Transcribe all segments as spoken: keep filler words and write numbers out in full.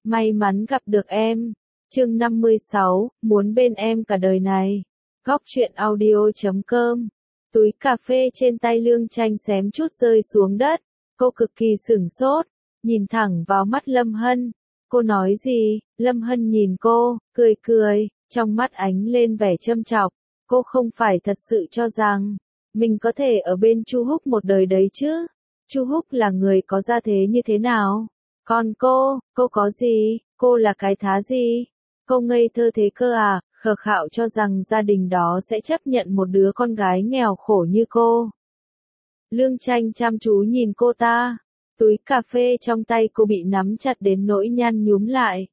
may mắn gặp được em. Chương năm mươi sáu, muốn bên em cả đời này. Góc truyện audio chấm com. Túi cà phê trên tay Lương Tranh xém chút rơi xuống đất. Cô cực kỳ sửng sốt, nhìn thẳng vào mắt Lâm Hân. Cô nói gì? Lâm Hân nhìn cô, cười cười, trong mắt ánh lên vẻ châm chọc. Cô không phải thật sự cho rằng mình có thể ở bên Chu Húc một đời đấy chứ? Chu Húc là người có gia thế như thế nào? Còn cô, cô có gì? Cô là cái thá gì? Cô ngây thơ thế cơ à? Khờ khạo cho rằng gia đình đó sẽ chấp nhận một đứa con gái nghèo khổ như cô. Lương Tranh chăm chú nhìn cô ta. Túi cà phê trong tay cô bị nắm chặt đến nỗi nhăn nhúm lại.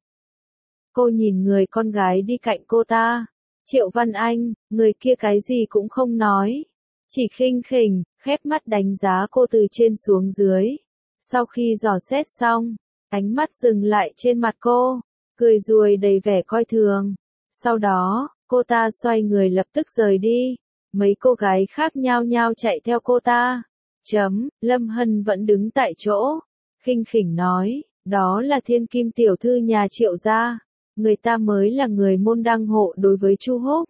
Cô nhìn người con gái đi cạnh cô ta. Triệu Văn Anh, người kia cái gì cũng không nói. Chỉ khinh khỉnh, khép mắt đánh giá cô từ trên xuống dưới. Sau khi dò xét xong, ánh mắt dừng lại trên mặt cô, cười ruồi đầy vẻ coi thường. Sau đó, cô ta xoay người lập tức rời đi. Mấy cô gái khác nhao nhao chạy theo cô ta. Chấm, Lâm Hân vẫn đứng tại chỗ. Khinh khỉnh nói, đó là thiên kim tiểu thư nhà Triệu gia. Người ta mới là người môn đăng hộ đối với Chu Húc.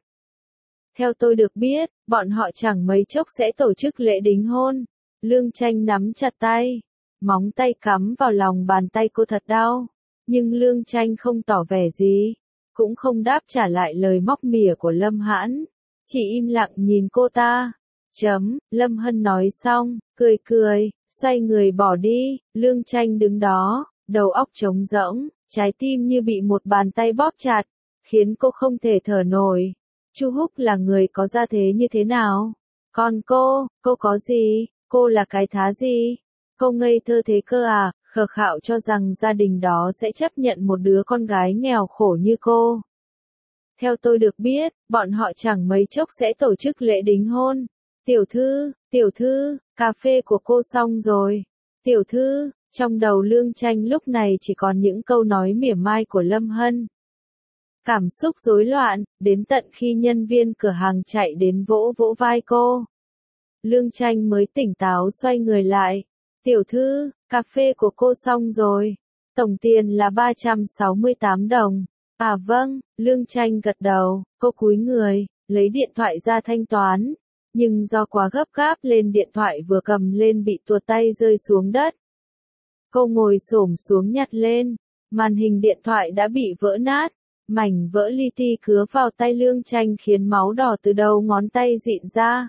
Theo tôi được biết, bọn họ chẳng mấy chốc sẽ tổ chức lễ đính hôn. Lương Tranh nắm chặt tay. Móng tay cắm vào lòng bàn tay cô thật đau. Nhưng Lương Tranh không tỏ vẻ gì. Cũng không đáp trả lại lời móc mỉa của Lâm Hãn. Chỉ im lặng nhìn cô ta. Chấm, Lâm Hân nói xong, cười cười, xoay người bỏ đi. Lương Tranh đứng đó, đầu óc trống rỗng, trái tim như bị một bàn tay bóp chặt, khiến cô không thể thở nổi. Chu Húc là người có gia thế như thế nào? Còn cô, cô có gì? Cô là cái thá gì? Cô ngây thơ thế cơ à? Khờ khạo cho rằng gia đình đó sẽ chấp nhận một đứa con gái nghèo khổ như cô. Theo tôi được biết, bọn họ chẳng mấy chốc sẽ tổ chức lễ đính hôn. Tiểu thư, tiểu thư, cà phê của cô xong rồi. Tiểu thư, trong đầu Lương Tranh lúc này chỉ còn những câu nói mỉa mai của Lâm Hân. Cảm xúc rối loạn, đến tận khi nhân viên cửa hàng chạy đến vỗ vỗ vai cô. Lương Tranh mới tỉnh táo xoay người lại. Tiểu thư, cà phê của cô xong rồi. Tổng tiền là ba trăm sáu mươi tám đồng. À vâng, Lương Tranh gật đầu, cô cúi người, lấy điện thoại ra thanh toán. Nhưng do quá gấp gáp lên điện thoại vừa cầm lên bị tuột tay rơi xuống đất. Cô ngồi xổm xuống nhặt lên, màn hình điện thoại đã bị vỡ nát. Mảnh vỡ li ti cứa vào tay Lương Tranh khiến máu đỏ từ đầu ngón tay rịn ra.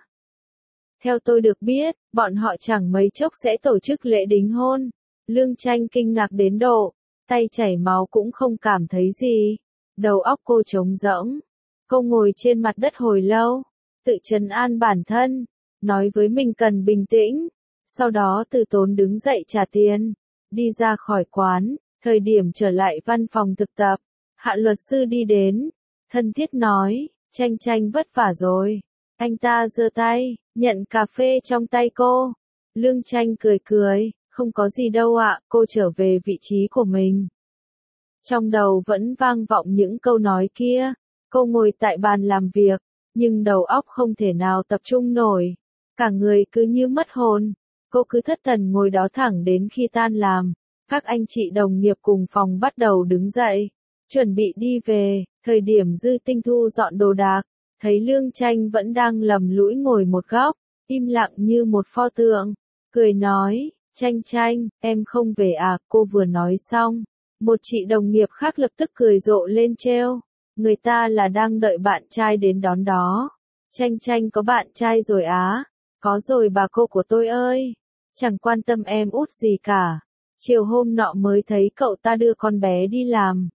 Theo tôi được biết, bọn họ chẳng mấy chốc sẽ tổ chức lễ đính hôn. Lương Tranh kinh ngạc đến độ, tay chảy máu cũng không cảm thấy gì. Đầu óc cô trống rỗng. Cô ngồi trên mặt đất hồi lâu, tự trấn an bản thân, nói với mình cần bình tĩnh. Sau đó từ tốn đứng dậy trả tiền, đi ra khỏi quán. Thời điểm trở lại văn phòng thực tập, Hạ luật sư đi đến, thân thiết nói, Tranh Tranh vất vả rồi. Anh ta giơ tay, nhận cà phê trong tay cô. Lương Tranh cười cười, không có gì đâu ạ, cô trở về vị trí của mình. Trong đầu vẫn vang vọng những câu nói kia, cô ngồi tại bàn làm việc, nhưng đầu óc không thể nào tập trung nổi. Cả người cứ như mất hồn, cô cứ thất thần ngồi đó thẳng đến khi tan làm. Các anh chị đồng nghiệp cùng phòng bắt đầu đứng dậy, chuẩn bị đi về. Thời điểm Dư Tinh thu dọn đồ đạc, thấy Lương Tranh vẫn đang lầm lũi ngồi một góc, im lặng như một pho tượng, cười nói, Tranh Tranh, em không về à? Cô vừa nói xong, một chị đồng nghiệp khác lập tức cười rộ lên trêu, người ta là đang đợi bạn trai đến đón đó. Tranh Tranh có bạn trai rồi á? Có rồi bà cô của tôi ơi, chẳng quan tâm em út gì cả. Chiều hôm nọ mới thấy cậu ta đưa con bé đi làm.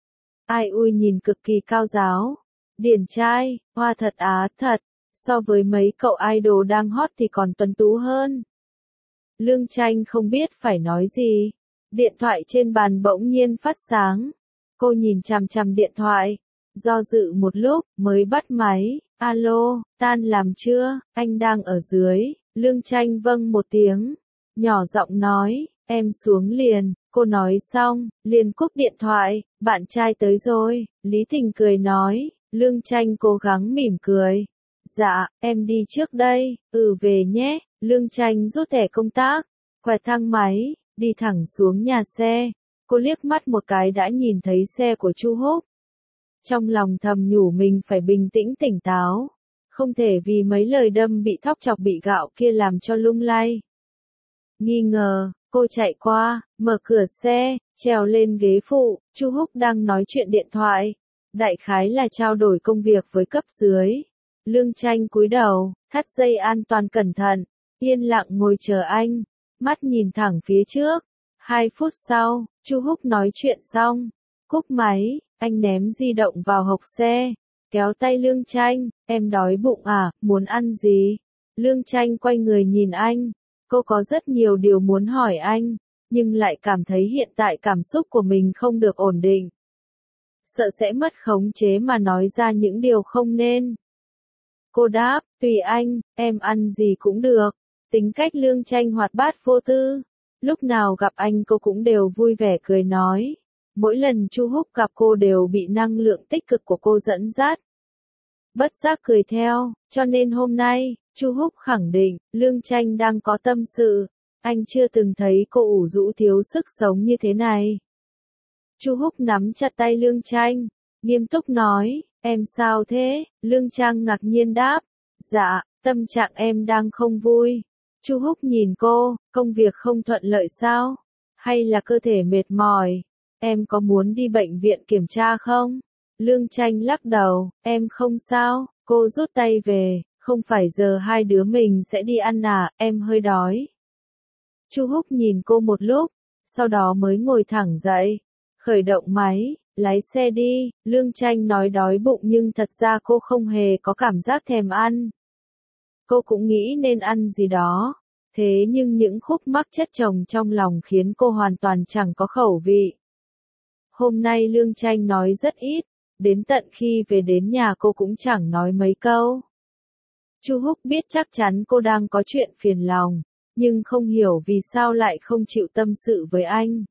Ai ui nhìn cực kỳ cao giáo. Điển trai, hoa thật á, thật. So với mấy cậu idol đang hot thì còn tuấn tú hơn. Lương Tranh không biết phải nói gì. Điện thoại trên bàn bỗng nhiên phát sáng. Cô nhìn chằm chằm điện thoại. Do dự một lúc, mới bắt máy. Alo, tan làm chưa? Anh đang ở dưới. Lương Tranh vâng một tiếng. Nhỏ giọng nói, em xuống liền. Cô nói xong, liền cúp điện thoại. Bạn trai tới rồi. Lý Tình cười nói. Lương Tranh cố gắng mỉm cười. Dạ, em đi trước đây. Ừ về nhé. Lương Tranh rút thẻ công tác, quẹt thang máy, đi thẳng xuống nhà xe. Cô liếc mắt một cái đã nhìn thấy xe của Chu Húc. Trong lòng thầm nhủ mình phải bình tĩnh tỉnh táo. Không thể vì mấy lời đâm bị thóc chọc bị gạo kia làm cho lung lay. Nghi ngờ, cô chạy qua, mở cửa xe, trèo lên ghế phụ, Chu Húc đang nói chuyện điện thoại. Đại khái là trao đổi công việc với cấp dưới. Lương Tranh cúi đầu, thắt dây an toàn cẩn thận, yên lặng ngồi chờ anh, mắt nhìn thẳng phía trước. Hai phút sau, Chu Húc nói chuyện xong, cúp máy, anh ném di động vào hộc xe, kéo tay Lương Tranh, em đói bụng à, muốn ăn gì? Lương Tranh quay người nhìn anh, cô có rất nhiều điều muốn hỏi anh, nhưng lại cảm thấy hiện tại cảm xúc của mình không được ổn định. Sợ sẽ mất khống chế mà nói ra những điều không nên. Cô đáp, tùy anh, em ăn gì cũng được. Tính cách Lương Tranh hoạt bát vô tư. Lúc nào gặp anh cô cũng đều vui vẻ cười nói. Mỗi lần Chu Húc gặp cô đều bị năng lượng tích cực của cô dẫn dắt. Bất giác cười theo, cho nên hôm nay, Chu Húc khẳng định, Lương Tranh đang có tâm sự. Anh chưa từng thấy cô ủ rũ thiếu sức sống như thế này. Chu Húc nắm chặt tay Lương Tranh, nghiêm túc nói, em sao thế? Lương Tranh ngạc nhiên đáp, dạ, tâm trạng em đang không vui. Chu Húc nhìn cô, công việc không thuận lợi sao? Hay là cơ thể mệt mỏi? Em có muốn đi bệnh viện kiểm tra không? Lương Tranh lắc đầu, em không sao, cô rút tay về, không phải giờ hai đứa mình sẽ đi ăn à, em hơi đói. Chu Húc nhìn cô một lúc, sau đó mới ngồi thẳng dậy, khởi động máy, lái xe đi. Lương Tranh nói đói bụng nhưng thật ra cô không hề có cảm giác thèm ăn. Cô cũng nghĩ nên ăn gì đó, thế nhưng những khúc mắc chất chồng trong lòng khiến cô hoàn toàn chẳng có khẩu vị. Hôm nay Lương Tranh nói rất ít, đến tận khi về đến nhà cô cũng chẳng nói mấy câu. Chu Húc biết chắc chắn cô đang có chuyện phiền lòng, nhưng không hiểu vì sao lại không chịu tâm sự với anh.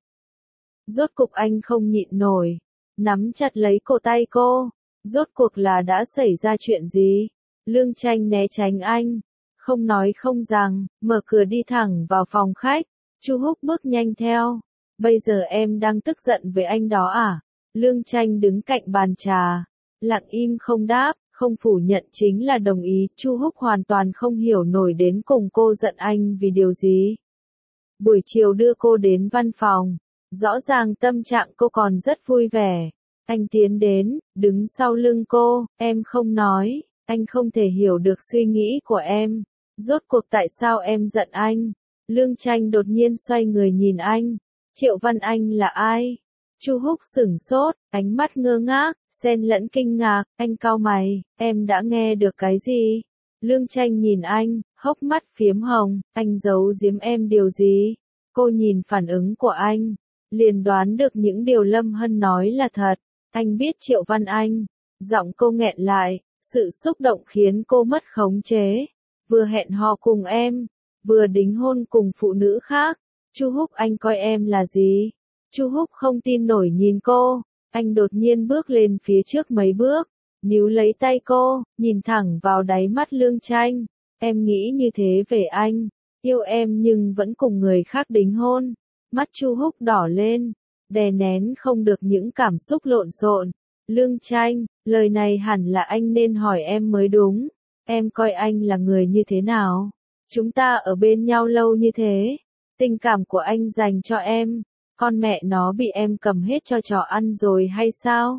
Rốt cục anh không nhịn nổi, nắm chặt lấy cổ tay cô. Rốt cuộc là đã xảy ra chuyện gì? Lương Tranh né tránh anh, không nói không rằng, mở cửa đi thẳng vào phòng khách. Chu Húc bước nhanh theo. Bây giờ em đang tức giận với anh đó à? Lương Tranh đứng cạnh bàn trà, lặng im không đáp, không phủ nhận chính là đồng ý. Chu Húc hoàn toàn không hiểu nổi đến cùng cô giận anh vì điều gì. Buổi chiều đưa cô đến văn phòng, rõ ràng tâm trạng cô còn rất vui vẻ. Anh tiến đến, đứng sau lưng cô, em không nói, anh không thể hiểu được suy nghĩ của em. Rốt cuộc tại sao em giận anh? Lương Tranh đột nhiên xoay người nhìn anh. Triệu Văn Anh là ai? Chu Húc sửng sốt, ánh mắt ngơ ngác, xen lẫn kinh ngạc, anh cau mày, em đã nghe được cái gì? Lương Tranh nhìn anh, hốc mắt phiếm hồng, anh giấu giếm em điều gì? Cô nhìn phản ứng của anh, liền đoán được những điều Lâm Hân nói là thật. Anh biết Triệu Văn Anh. Giọng cô nghẹn lại, sự xúc động khiến cô mất khống chế. Vừa hẹn hò cùng em, vừa đính hôn cùng phụ nữ khác. Chu Húc, anh coi em là gì? Chu Húc không tin nổi nhìn cô. Anh đột nhiên bước lên phía trước mấy bước, níu lấy tay cô, nhìn thẳng vào đáy mắt Lương Tranh. Em nghĩ như thế về anh, yêu em nhưng vẫn cùng người khác đính hôn. Mắt Chu Húc đỏ lên, đè nén không được những cảm xúc lộn xộn. Lương Tranh, lời này hẳn là anh nên hỏi em mới đúng. Em coi anh là người như thế nào? Chúng ta ở bên nhau lâu như thế, tình cảm của anh dành cho em, con mẹ nó bị em cầm hết cho chó ăn rồi hay sao?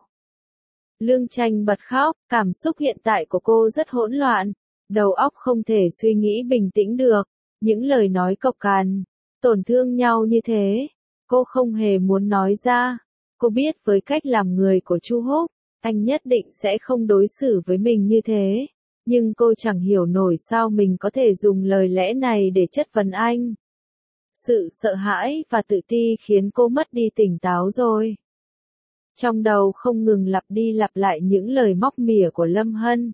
Lương Tranh bật khóc, cảm xúc hiện tại của cô rất hỗn loạn, đầu óc không thể suy nghĩ bình tĩnh được. Những lời nói cộc cằn, tổn thương nhau như thế, cô không hề muốn nói ra. Cô biết với cách làm người của Chu Húc, anh nhất định sẽ không đối xử với mình như thế. Nhưng cô chẳng hiểu nổi sao mình có thể dùng lời lẽ này để chất vấn anh. Sự sợ hãi và tự ti khiến cô mất đi tỉnh táo rồi. Trong đầu không ngừng lặp đi lặp lại những lời móc mỉa của Lâm Hân.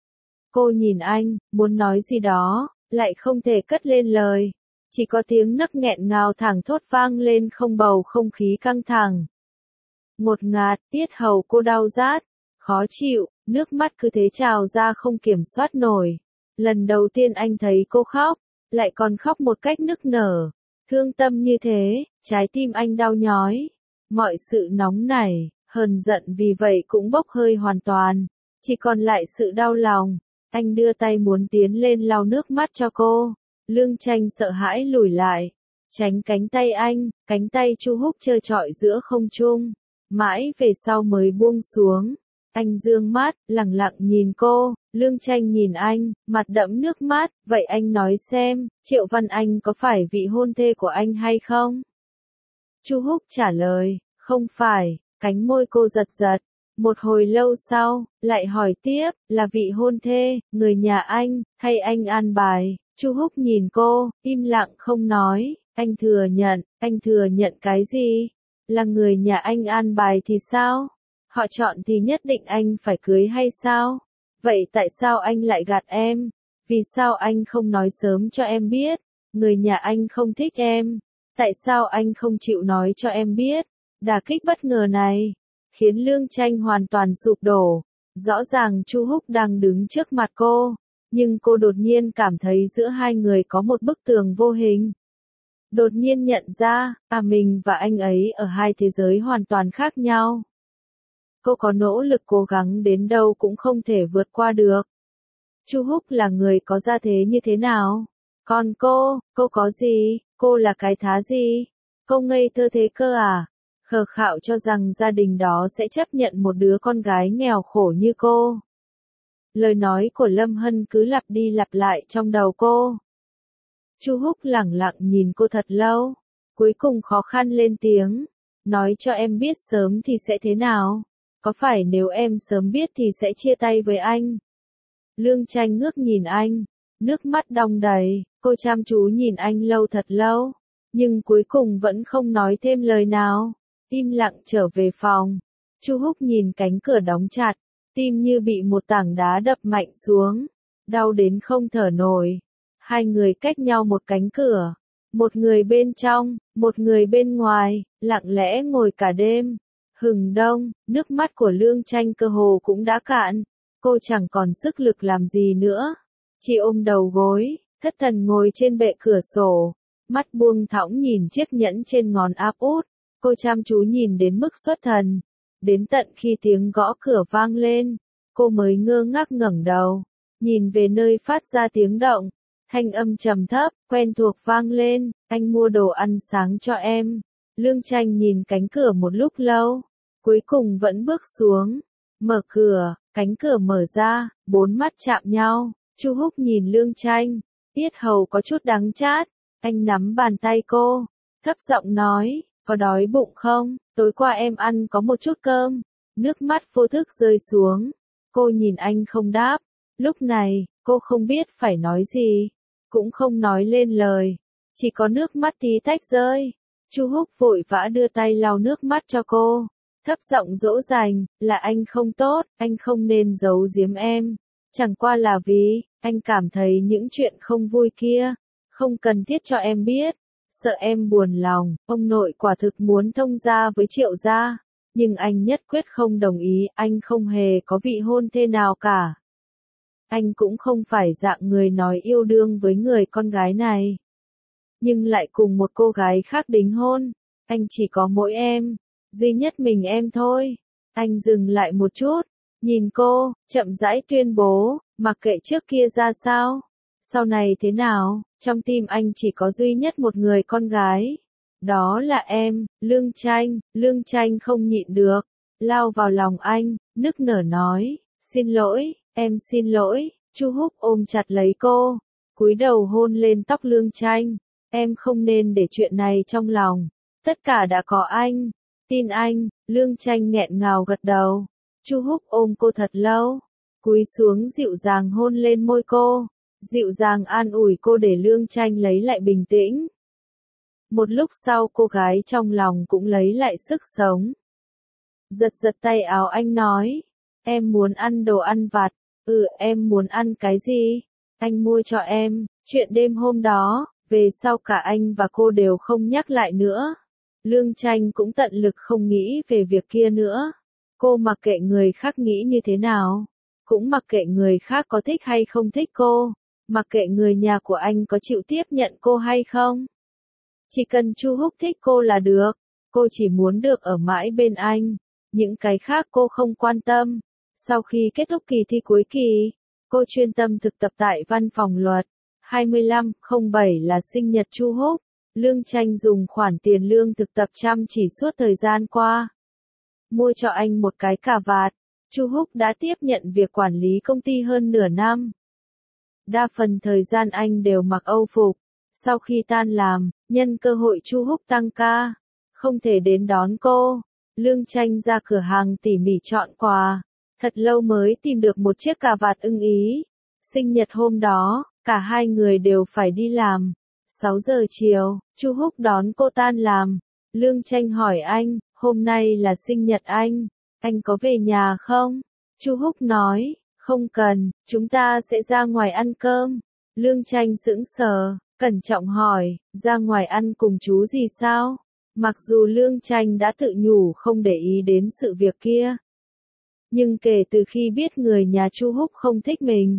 Cô nhìn anh, muốn nói gì đó, lại không thể cất lên lời. Chỉ có tiếng nấc nghẹn ngào thẳng thốt vang lên, không bầu không khí căng thẳng. Ngột ngạt, tiết hầu cô đau rát, khó chịu, nước mắt cứ thế trào ra không kiểm soát nổi. Lần đầu tiên anh thấy cô khóc, lại còn khóc một cách nức nở. Thương tâm như thế, trái tim anh đau nhói. Mọi sự nóng nảy, hờn giận vì vậy cũng bốc hơi hoàn toàn. Chỉ còn lại sự đau lòng. Anh đưa tay muốn tiến lên lau nước mắt cho cô. Lương Tranh sợ hãi lùi lại. Tránh cánh tay anh, cánh tay Chu Húc trơ trọi giữa không trung. Mãi về sau mới buông xuống. Anh dương mắt, lẳng lặng nhìn cô. Lương Tranh nhìn anh, mặt đẫm nước mắt. Vậy anh nói xem, Triệu Văn Anh có phải vị hôn thê của anh hay không? Chu Húc trả lời, không phải. Cánh môi cô giật giật. Một hồi lâu sau, lại hỏi tiếp, là vị hôn thê, người nhà anh, hay anh an bài? Chu Húc nhìn cô, im lặng không nói. Anh thừa nhận, anh thừa nhận cái gì? Là người nhà anh an bài thì sao? Họ chọn thì nhất định anh phải cưới hay sao? Vậy tại sao anh lại gạt em? Vì sao anh không nói sớm cho em biết? Người nhà anh không thích em. Tại sao anh không chịu nói cho em biết? Đả kích bất ngờ này khiến Lương Tranh hoàn toàn sụp đổ. Rõ ràng Chu Húc đang đứng trước mặt cô, nhưng cô đột nhiên cảm thấy giữa hai người có một bức tường vô hình. Đột nhiên nhận ra, à mình và anh ấy ở hai thế giới hoàn toàn khác nhau. Cô có nỗ lực cố gắng đến đâu cũng không thể vượt qua được. Chu Húc là người có gia thế như thế nào? Còn cô, cô có gì? Cô là cái thá gì? Cô ngây thơ thế cơ à? Khờ khạo cho rằng gia đình đó sẽ chấp nhận một đứa con gái nghèo khổ như cô. Lời nói của Lâm Hân cứ lặp đi lặp lại trong đầu cô. Chu Húc lẳng lặng nhìn cô thật lâu, cuối cùng khó khăn lên tiếng, nói cho em biết sớm thì sẽ thế nào? Có phải nếu em sớm biết thì sẽ chia tay với anh? Lương Tranh ngước nhìn anh, nước mắt đong đầy, cô chăm chú nhìn anh lâu thật lâu, nhưng cuối cùng vẫn không nói thêm lời nào, im lặng trở về phòng. Chu Húc nhìn cánh cửa đóng chặt, tim như bị một tảng đá đập mạnh xuống, đau đến không thở nổi. Hai người cách nhau một cánh cửa, một người bên trong, một người bên ngoài, lặng lẽ ngồi cả đêm. Hừng đông, nước mắt của Lương Tranh cơ hồ cũng đã cạn, cô chẳng còn sức lực làm gì nữa, chỉ ôm đầu gối, thất thần ngồi trên bệ cửa sổ, mắt buông thõng nhìn chiếc nhẫn trên ngón áp út, cô chăm chú nhìn đến mức xuất thần, đến tận khi tiếng gõ cửa vang lên, cô mới ngơ ngác ngẩng đầu, nhìn về nơi phát ra tiếng động. Thanh âm trầm thấp, quen thuộc vang lên, anh mua đồ ăn sáng cho em. Lương Tranh nhìn cánh cửa một lúc lâu, cuối cùng vẫn bước xuống, mở cửa, cánh cửa mở ra, bốn mắt chạm nhau, Chu Húc nhìn Lương Tranh, yết hầu có chút đắng chát, anh nắm bàn tay cô, thấp giọng nói, có đói bụng không, tối qua em ăn có một chút cơm, nước mắt vô thức rơi xuống, cô nhìn anh không đáp, lúc này, cô không biết phải nói gì. Cũng không nói lên lời, chỉ có nước mắt tí tách rơi. Chu Húc vội vã đưa tay lau nước mắt cho cô, thấp giọng dỗ dành, là anh không tốt, anh không nên giấu giếm em. Chẳng qua là vì, anh cảm thấy những chuyện không vui kia, không cần thiết cho em biết, sợ em buồn lòng. Ông nội quả thực muốn thông gia với Triệu gia, nhưng anh nhất quyết không đồng ý, anh không hề có vị hôn thê nào cả. Anh cũng không phải dạng người nói yêu đương với người con gái này. Nhưng lại cùng một cô gái khác đính hôn. Anh chỉ có mỗi em. Duy nhất mình em thôi. Anh dừng lại một chút. Nhìn cô, chậm rãi tuyên bố. Mặc kệ trước kia ra sao. Sau này thế nào. Trong tim anh chỉ có duy nhất một người con gái. Đó là em, Lương Tranh. Lương Tranh không nhịn được. Lao vào lòng anh, nức nở nói. Xin lỗi. Em xin lỗi, Chu Húc ôm chặt lấy cô, cúi đầu hôn lên tóc Lương Tranh, em không nên để chuyện này trong lòng, tất cả đã có anh, tin anh. Lương Tranh nghẹn ngào gật đầu, Chu Húc ôm cô thật lâu, cúi xuống dịu dàng hôn lên môi cô, dịu dàng an ủi cô để Lương Tranh lấy lại bình tĩnh. Một lúc sau cô gái trong lòng cũng lấy lại sức sống. Giật giật tay áo anh nói, em muốn ăn đồ ăn vặt. Ừ, em muốn ăn cái gì? Anh mua cho em. Chuyện đêm hôm đó, về sau cả anh và cô đều không nhắc lại nữa. Lương Tranh cũng tận lực không nghĩ về việc kia nữa. Cô mặc kệ người khác nghĩ như thế nào. Cũng mặc kệ người khác có thích hay không thích cô. Mặc kệ người nhà của anh có chịu tiếp nhận cô hay không. Chỉ cần Chu Húc thích cô là được. cô chỉ muốn được ở mãi bên anh, những cái khác cô không quan tâm. Sau khi kết thúc kỳ thi cuối kỳ, cô chuyên tâm thực tập tại văn phòng luật. hai mươi lăm không bảy là sinh nhật Chu Húc, Lương Tranh dùng khoản tiền lương thực tập chăm chỉ suốt thời gian qua. Mua cho anh một cái cà vạt, Chu Húc đã tiếp nhận việc quản lý công ty hơn nửa năm. Đa phần thời gian anh đều mặc Âu phục. Sau khi tan làm, nhân cơ hội Chu Húc tăng ca, không thể đến đón cô. Lương Tranh ra cửa hàng tỉ mỉ chọn quà, thật lâu mới tìm được một chiếc cà vạt ưng ý. Sinh nhật hôm đó, cả hai người đều phải đi làm. sáu giờ chiều, Chu Húc đón cô tan làm. Lương Tranh hỏi anh, hôm nay là sinh nhật anh, anh có về nhà không? Chu Húc nói, không cần, chúng ta sẽ ra ngoài ăn cơm. Lương Tranh sững sờ, cẩn trọng hỏi, ra ngoài ăn cùng chú gì sao? Mặc dù Lương Tranh đã tự nhủ không để ý đến sự việc kia, nhưng kể từ khi biết người nhà Chu Húc không thích mình,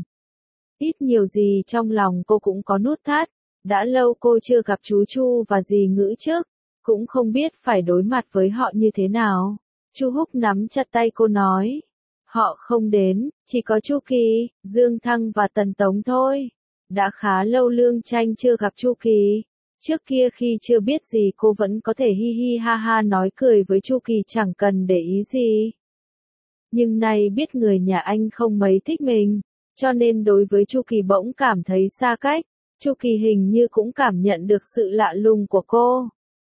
ít nhiều gì trong lòng cô cũng có nút thắt. Đã lâu cô chưa gặp chú Chu và dì Ngữ trước, cũng không biết phải đối mặt với họ như thế nào. Chu Húc nắm chặt tay cô nói, họ không đến, chỉ có Chu Kỳ, Dương Thăng và Tần Tống thôi. Đã khá lâu Lương Tranh chưa gặp Chu Kỳ. Trước kia khi chưa biết gì cô vẫn có thể hi hi ha ha nói cười với Chu Kỳ chẳng cần để ý gì. Nhưng nay biết người nhà anh không mấy thích mình, cho nên đối với Chu Kỳ bỗng cảm thấy xa cách. Chu Kỳ hình như cũng cảm nhận được sự lạ lùng của cô.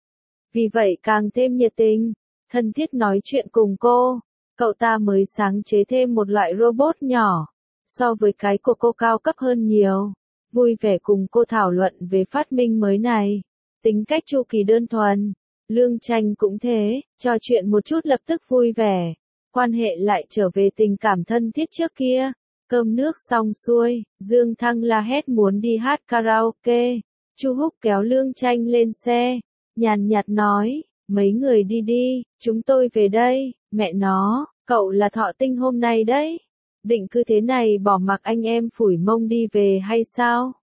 Vì vậy càng thêm nhiệt tình, thân thiết nói chuyện cùng cô. Cậu ta mới sáng chế thêm một loại robot nhỏ, so với cái của cô cao cấp hơn nhiều. Vui vẻ cùng cô thảo luận về phát minh mới này. Tính cách Chu Kỳ đơn thuần, Lương Tranh cũng thế, trò chuyện một chút lập tức vui vẻ. Quan hệ lại trở về tình cảm thân thiết trước kia. Cơm nước xong xuôi, Dương Thăng la hét muốn đi hát karaoke. Chu Húc kéo Lương Tranh lên xe, nhàn nhạt nói, mấy người đi đi, chúng tôi về đây. Mẹ nó, cậu là thọ tinh hôm nay đấy. Định cứ thế này bỏ mặc anh em phủi mông đi về hay sao?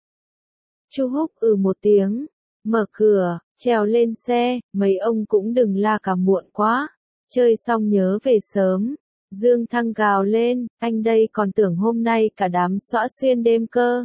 Chu Húc ừ một tiếng, mở cửa, trèo lên xe, mấy ông cũng đừng la cả muộn quá. Chơi xong nhớ về sớm. Dương Thăng gào lên, anh đây còn tưởng hôm nay cả đám xõa xuyên đêm cơ.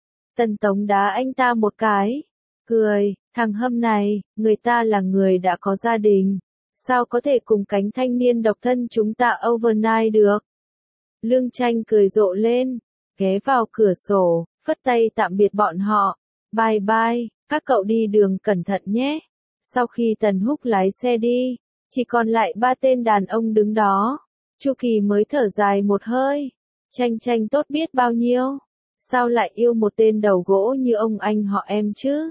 Tần Tống đá anh ta một cái, cười, thằng hâm này, người ta là người đã có gia đình, sao có thể cùng cánh thanh niên độc thân chúng ta overnight được. Lương Tranh cười rộ lên, ghé vào cửa sổ, phất tay tạm biệt bọn họ, bye bye, các cậu đi đường cẩn thận nhé. Sau khi Tần Húc lái xe đi, chỉ còn lại ba tên đàn ông đứng đó. Chu Kỳ mới thở dài một hơi. Tranh Tranh tốt biết bao nhiêu. Sao lại yêu một tên đầu gỗ như ông anh họ em chứ?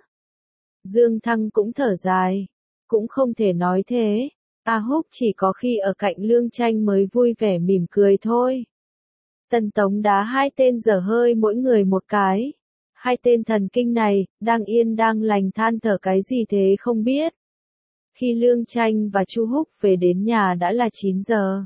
Dương Thăng cũng thở dài. Cũng không thể nói thế. A Húc chỉ có khi ở cạnh Lương Tranh mới vui vẻ mỉm cười thôi. Tần Tống đá hai tên dở hơi mỗi người một cái. Hai tên thần kinh này, đang yên đang lành than thở cái gì thế không biết. Khi Lương Tranh và Chu Húc về đến nhà đã là chín giờ.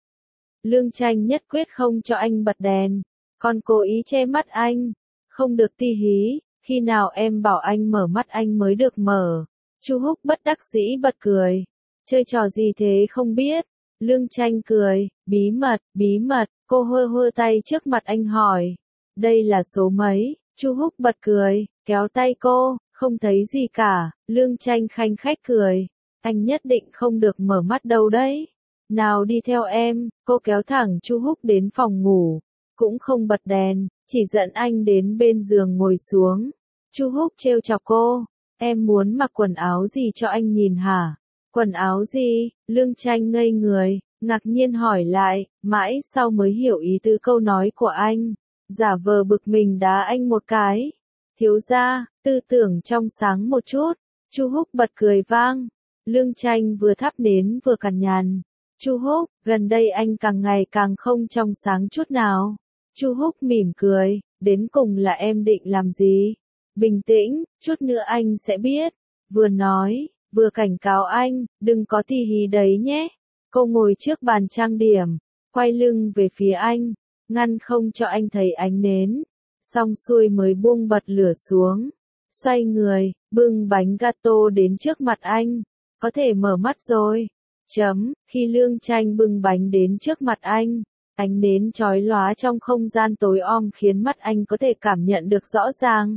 Lương Tranh nhất quyết không cho anh bật đèn, còn cố ý che mắt anh. Không được ti hí, khi nào em bảo anh mở mắt anh mới được mở. Chu Húc bất đắc dĩ bật cười. Chơi trò gì thế không biết. Lương Tranh cười, bí mật, bí mật, cô hơ hơ tay trước mặt anh hỏi. Đây là số mấy? Chu Húc bật cười, kéo tay cô, không thấy gì cả. Lương Tranh khanh khách cười. Anh nhất định không được mở mắt đâu đấy. Nào đi theo em, cô kéo thẳng Chu Húc đến phòng ngủ, cũng không bật đèn, chỉ dẫn anh đến bên giường ngồi xuống. Chu Húc trêu chọc cô, em muốn mặc quần áo gì cho anh nhìn hả? Quần áo gì? Lương Tranh ngây người, ngạc nhiên hỏi lại, mãi sau mới hiểu ý tứ câu nói của anh, giả vờ bực mình đá anh một cái. Thiếu gia, tư tưởng trong sáng một chút. Chu Húc bật cười vang. Lương Tranh vừa thắp nến vừa cằn nhằn. Chu Húc, gần đây anh càng ngày càng không trong sáng chút nào. Chu Húc mỉm cười, đến cùng là em định làm gì? Bình tĩnh, chút nữa anh sẽ biết. Vừa nói, vừa cảnh cáo anh, đừng có tì hí đấy nhé. Cô ngồi trước bàn trang điểm, quay lưng về phía anh, ngăn không cho anh thấy ánh nến. Xong xuôi mới buông bật lửa xuống. Xoay người, bưng bánh gato đến trước mặt anh. có thể mở mắt rồi. Chấm, khi Lương Tranh bưng bánh đến trước mặt anh, ánh nến chói lóa trong không gian tối om khiến mắt anh có thể cảm nhận được rõ ràng.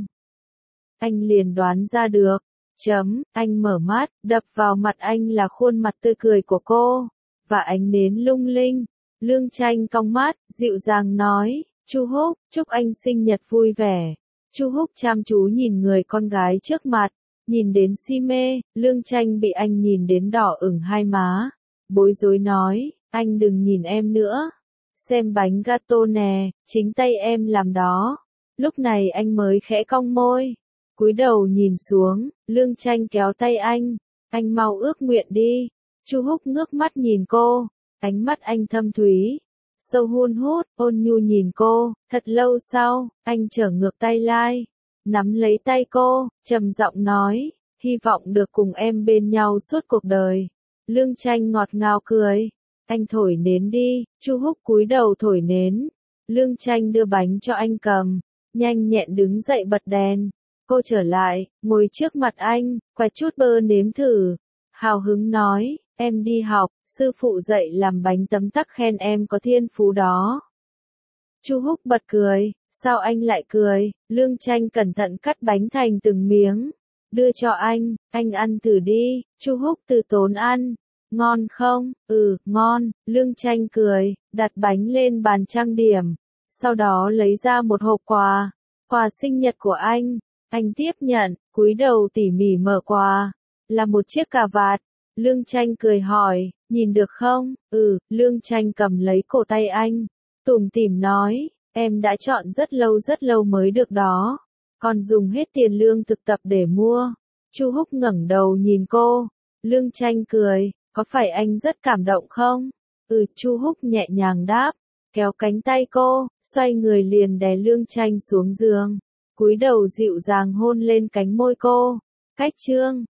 Anh liền đoán ra được. Chấm, anh mở mắt, đập vào mặt anh là khuôn mặt tươi cười của cô, và ánh nến lung linh. Lương Tranh cong mắt, dịu dàng nói, Chu Húc, chúc anh sinh nhật vui vẻ. Chu Húc chăm chú nhìn người con gái trước mặt, nhìn đến si mê. Lương Tranh bị anh nhìn đến đỏ ửng hai má, bối rối nói, anh đừng nhìn em nữa. Xem bánh gato nè, chính tay em làm đó. Lúc này anh mới khẽ cong môi, cúi đầu nhìn xuống. Lương Tranh kéo tay anh, anh mau ước nguyện đi. Chu Húc ngước mắt nhìn cô, ánh mắt anh thâm thúy, sâu hun hút, ôn nhu nhìn cô. Thật lâu sau, anh trở ngược tay lai, nắm lấy tay cô, trầm giọng nói, hy vọng được cùng em bên nhau suốt cuộc đời. Lương Tranh ngọt ngào cười, anh thổi nến đi. Chu Húc cúi đầu thổi nến. Lương Tranh đưa bánh cho anh cầm, nhanh nhẹn đứng dậy bật đèn. Cô trở lại, ngồi trước mặt anh, quẹt chút bơ nếm thử, hào hứng nói, em đi học, sư phụ dạy làm bánh tấm tắc khen em có thiên phú đó. Chu Húc bật cười, sao anh lại cười? Lương Tranh cẩn thận cắt bánh thành từng miếng, đưa cho anh, anh ăn thử đi. Chu Húc từ tốn ăn, ngon không? Ừ, ngon. Lương Tranh cười, đặt bánh lên bàn trang điểm, sau đó lấy ra một hộp quà, quà sinh nhật của anh. Anh tiếp nhận, cúi đầu tỉ mỉ mở quà, là một chiếc cà vạt. Lương Tranh cười hỏi, nhìn được không? Ừ. Lương Tranh cầm lấy cổ tay anh, tủm tỉm nói, em đã chọn rất lâu rất lâu mới được đó, còn dùng hết tiền lương thực tập để mua. Chu Húc ngẩng đầu nhìn cô. Lương Tranh cười, có phải anh rất cảm động không? Ừ. Chu Húc nhẹ nhàng đáp, kéo cánh tay cô, xoay người liền đè Lương Tranh xuống giường, cúi đầu dịu dàng hôn lên cánh môi cô. Cách chương